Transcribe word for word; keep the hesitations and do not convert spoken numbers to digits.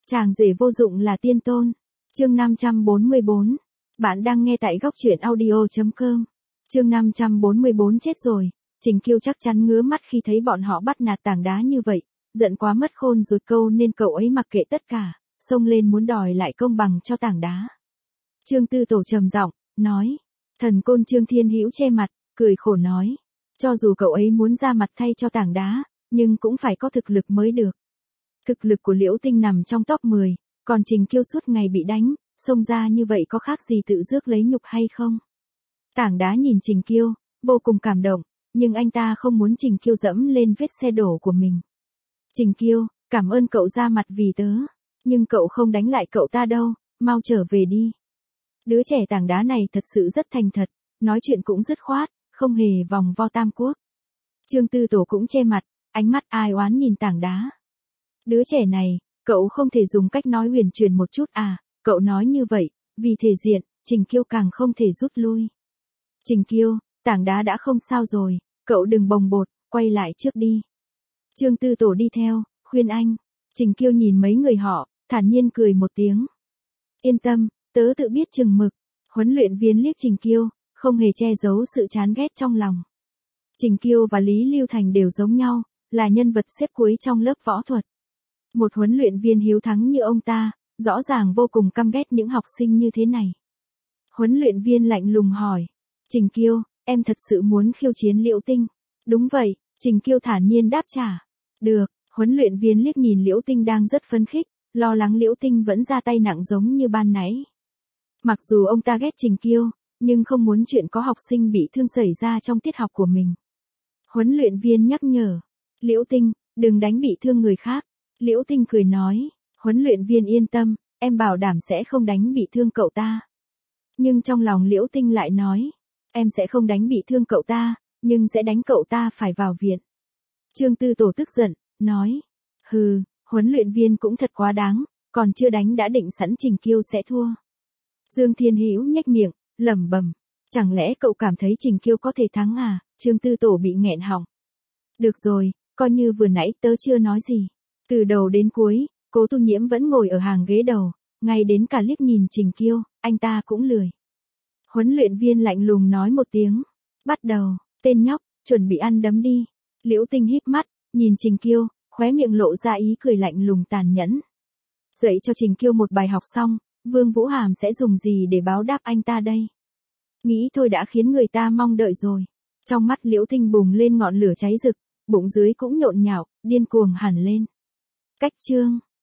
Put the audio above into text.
Chàng rể vô dụng là tiên tôn. Chương năm trăm bốn mươi bốn. Bạn đang nghe tại góc truyện audio chấm com. Chương năm trăm bốn mươi bốn chết rồi. Trình Kiêu chắc chắn ngứa mắt khi thấy bọn họ bắt nạt tảng đá như vậy, giận quá mất khôn rồi câu nên cậu ấy mặc kệ tất cả, xông lên muốn đòi lại công bằng cho tảng đá. Trương Tư Tổ trầm giọng nói. Thần côn Trương Thiên Hữu che mặt, cười khổ nói. Cho dù cậu ấy muốn ra mặt thay cho tảng đá, nhưng cũng phải có thực lực mới được. Thực lực của Liễu Tinh nằm trong top mười, còn Trình Kiêu suốt ngày bị đánh, xông ra như vậy có khác gì tự rước lấy nhục hay không? Tảng đá nhìn Trình Kiêu, vô cùng cảm động, nhưng anh ta không muốn Trình Kiêu dẫm lên vết xe đổ của mình. Trình Kiêu, cảm ơn cậu ra mặt vì tớ, nhưng cậu không đánh lại cậu ta đâu, mau trở về đi. Đứa trẻ tảng đá này thật sự rất thành thật, nói chuyện cũng dứt khoát, không hề vòng vo tam quốc. Trương Tư Tổ cũng che mặt, ánh mắt ai oán nhìn tảng đá. Đứa trẻ này, cậu không thể dùng cách nói huyền truyền một chút à, cậu nói như vậy, vì thể diện, Trình Kiêu càng không thể rút lui. Trình Kiêu, tảng đá đã không sao rồi, cậu đừng bồng bột, quay lại trước đi. Trương Tư Tổ đi theo, khuyên anh. Trình Kiêu nhìn mấy người họ, thản nhiên cười một tiếng. Yên tâm, tớ tự biết chừng mực. Huấn luyện viên liếc Trình Kiêu, không hề che giấu sự chán ghét trong lòng. Trình Kiêu và Lý Lưu Thành đều giống nhau, là nhân vật xếp cuối trong lớp võ thuật. Một huấn luyện viên hiếu thắng như ông ta, rõ ràng vô cùng căm ghét những học sinh như thế này. Huấn luyện viên lạnh lùng hỏi. Trình Kiêu, em thật sự muốn khiêu chiến Liễu Tinh? Đúng vậy, Trình Kiêu thản nhiên đáp trả. Được, huấn luyện viên liếc nhìn Liễu Tinh đang rất phấn khích, lo lắng Liễu Tinh vẫn ra tay nặng giống như ban nãy. Mặc dù ông ta ghét Trình Kiêu, nhưng không muốn chuyện có học sinh bị thương xảy ra trong tiết học của mình. Huấn luyện viên nhắc nhở. Liễu Tinh, đừng đánh bị thương người khác. Liễu Tinh cười nói. Huấn luyện viên yên tâm, em bảo đảm sẽ không đánh bị thương cậu ta. Nhưng trong lòng Liễu Tinh lại nói. Em sẽ không đánh bị thương cậu ta, nhưng sẽ đánh cậu ta phải vào viện. Trương Tư Tổ tức giận, nói. Hừ, huấn luyện viên cũng thật quá đáng, còn chưa đánh đã định sẵn Trình Kiêu sẽ thua. Dương Thiên Hữu nhếch miệng, lẩm bẩm. Chẳng lẽ cậu cảm thấy Trình Kiêu có thể thắng à? Trương Tư Tổ bị nghẹn họng. Được rồi, coi như vừa nãy tớ chưa nói gì. Từ đầu đến cuối, Cố Tu Nhiễm vẫn ngồi ở hàng ghế đầu, ngay đến cả liếc nhìn Trình Kiêu, anh ta cũng lười. Huấn luyện viên lạnh lùng nói một tiếng. Bắt đầu, tên nhóc, chuẩn bị ăn đấm đi. Liễu Tinh híp mắt, nhìn Trình Kiêu, khóe miệng lộ ra ý cười lạnh lùng tàn nhẫn. Dạy cho Trình Kiêu một bài học xong, Vương Vũ Hàm sẽ dùng gì để báo đáp anh ta đây? Nghĩ thôi đã khiến người ta mong đợi rồi. Trong mắt Liễu Tinh bùng lên ngọn lửa cháy rực, bụng dưới cũng nhộn nhạo, điên cuồng hẳn lên. Cách chương